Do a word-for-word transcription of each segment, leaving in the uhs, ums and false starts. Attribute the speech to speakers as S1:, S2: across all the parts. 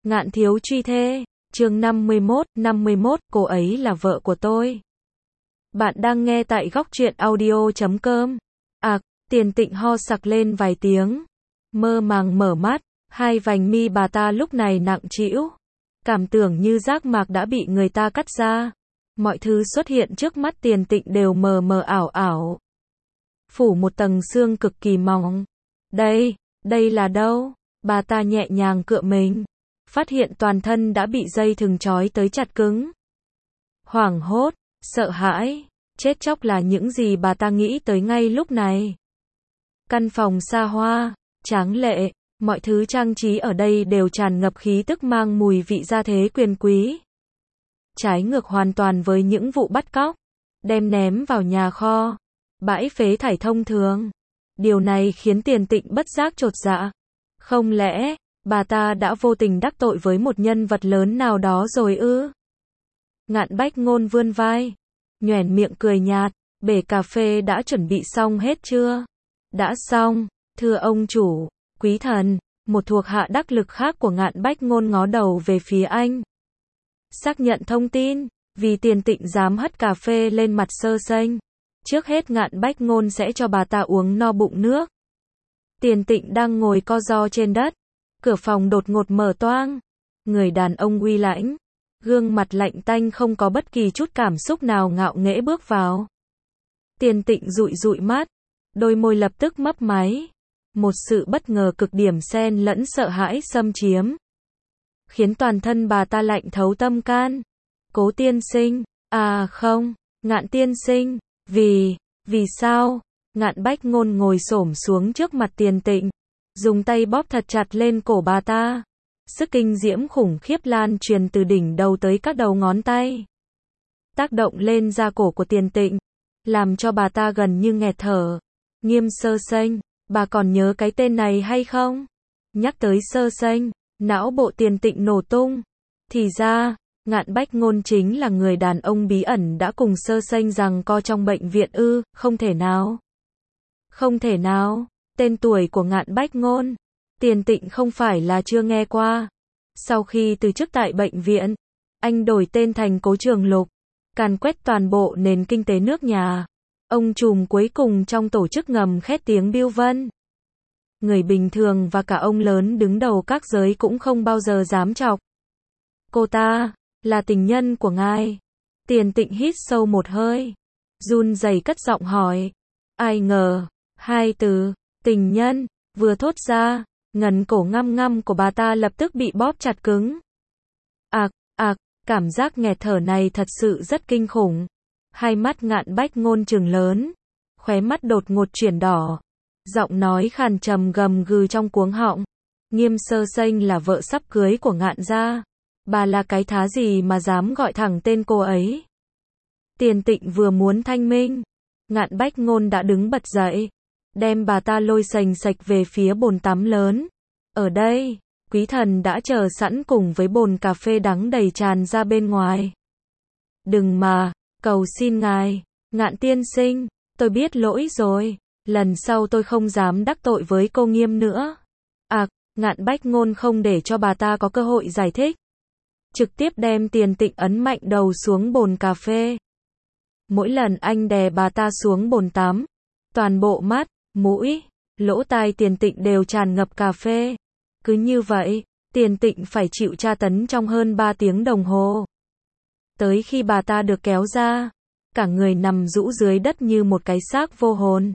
S1: Ngạn thiếu truy thê, chương năm mươi mốt, năm mươi mốt, cô ấy là vợ của tôi. Bạn đang nghe tại góc truyện audio chấm com. À, Tiền Tịnh ho sặc lên vài tiếng. Mơ màng mở mắt, hai vành mi bà ta lúc này nặng trĩu. Cảm tưởng như giác mạc đã bị người ta cắt ra. Mọi thứ xuất hiện trước mắt Tiền Tịnh đều mờ mờ ảo ảo. Phủ một tầng xương cực kỳ mỏng. Đây, đây là đâu? Bà ta nhẹ nhàng cựa mình. Phát hiện toàn thân đã bị dây thừng trói tới chặt cứng. Hoảng hốt, sợ hãi, chết chóc là những gì bà ta nghĩ tới ngay lúc này. Căn phòng xa hoa, tráng lệ, mọi thứ trang trí ở đây đều tràn ngập khí tức mang mùi vị gia thế quyền quý. Trái ngược hoàn toàn với những vụ bắt cóc, đem ném vào nhà kho, bãi phế thải thông thường. Điều này khiến Tiền Tịnh bất giác chột dạ. Không lẽ bà ta đã vô tình đắc tội với một nhân vật lớn nào đó rồi ư? Ngạn Bách Ngôn vươn vai, nhoẻn miệng cười nhạt, bể cà phê đã chuẩn bị xong hết chưa? Đã xong, thưa ông chủ. Quý thần, một thuộc hạ đắc lực khác của Ngạn Bách Ngôn ngó đầu về phía anh. Xác nhận thông tin, vì Tiền Tịnh dám hất cà phê lên mặt Sơ Sênh. Trước hết Ngạn Bách Ngôn sẽ cho bà ta uống no bụng nước. Tiền Tịnh đang ngồi co ro trên đất. Cửa phòng đột ngột mở toang. Người đàn ông uy lãnh, gương mặt lạnh tanh không có bất kỳ chút cảm xúc nào ngạo nghễ bước vào. Tiền Tịnh dụi dụi mắt, đôi môi lập tức mấp máy. Một sự bất ngờ cực điểm xen lẫn sợ hãi xâm chiếm, khiến toàn thân bà ta lạnh thấu tâm can. Cố tiên sinh, à không, Ngạn tiên sinh, vì, vì sao? Ngạn Bách Ngôn ngồi xổm xuống trước mặt Tiền Tịnh, dùng tay bóp thật chặt lên cổ bà ta. Sức kinh diễm khủng khiếp lan truyền từ đỉnh đầu tới các đầu ngón tay, tác động lên da cổ của Tiền Tịnh, làm cho bà ta gần như nghẹt thở. Nghiêm Sơ Sênh, bà còn nhớ cái tên này hay không? Nhắc tới Sơ Sênh, não bộ Tiền Tịnh nổ tung. Thì ra, Ngạn Bách Ngôn chính là người đàn ông bí ẩn đã cùng Sơ Sênh giằng co trong bệnh viện ư? Không thể nào. Không thể nào. Tên tuổi của Ngạn Bách Ngôn, Tiền Tịnh không phải là chưa nghe qua. Sau khi từ chức tại bệnh viện, anh đổi tên thành Cố Trường Lục, càn quét toàn bộ nền kinh tế nước nhà. Ông trùm cuối cùng trong tổ chức ngầm khét tiếng Bưu Vân. Người bình thường và cả ông lớn đứng đầu các giới cũng không bao giờ dám chọc. Cô ta là tình nhân của ngài. Tiền Tịnh hít sâu một hơi, run rẩy cất giọng hỏi. Ai ngờ, hai từ tình nhân vừa thốt ra, ngần cổ ngăm ngăm của bà ta lập tức bị bóp chặt cứng. Ạc, ạc, cảm giác nghẹt thở này thật sự rất kinh khủng. Hai mắt Ngạn Bách Ngôn trừng lớn, khóe mắt đột ngột chuyển đỏ, giọng nói khàn trầm gầm gừ trong cuống họng. Nghiêm Sơ Sênh là vợ sắp cưới của Ngạn gia, bà là cái thá gì mà dám gọi thẳng tên cô ấy? Tiền Tịnh vừa muốn thanh minh, Ngạn Bách Ngôn đã đứng bật dậy, đem bà ta lôi sành sạch về phía bồn tắm lớn. Ở đây, quý thần đã chờ sẵn cùng với bồn cà phê đắng đầy tràn ra bên ngoài. Đừng mà, cầu xin ngài, Ngạn tiên sinh, tôi biết lỗi rồi, lần sau tôi không dám đắc tội với cô Nghiêm nữa. À, Ngạn Bách Ngôn không để cho bà ta có cơ hội giải thích, trực tiếp đem Tiền Tịnh ấn mạnh đầu xuống bồn cà phê. Mỗi lần anh đè bà ta xuống bồn tắm, toàn bộ mắt, mũi, lỗ tai Tiền Tịnh đều tràn ngập cà phê. Cứ như vậy, Tiền Tịnh phải chịu tra tấn trong hơn ba tiếng đồng hồ. Tới khi bà ta được kéo ra, cả người nằm rũ dưới đất như một cái xác vô hồn.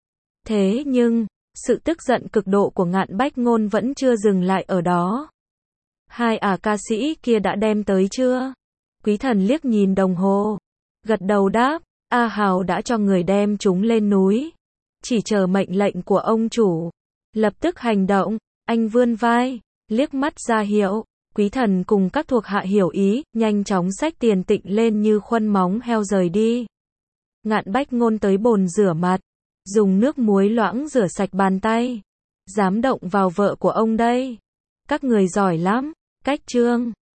S1: Thế nhưng, sự tức giận cực độ của Ngạn Bách Ngôn vẫn chưa dừng lại ở đó. Hai ả ca sĩ kia đã đem tới chưa? Quý thần liếc nhìn đồng hồ, gật đầu đáp, A Hào đã cho người đem chúng lên núi. Chỉ chờ mệnh lệnh của ông chủ. Lập tức hành động, anh vươn vai, liếc mắt ra hiệu. Quý thần cùng các thuộc hạ hiểu ý, nhanh chóng xách Tiền Tịnh lên như khuân móng heo rời đi. Ngạn Bách Ngôn tới bồn rửa mặt, dùng nước muối loãng rửa sạch bàn tay. Dám động vào vợ của ông đây? Các người giỏi lắm. Cách chương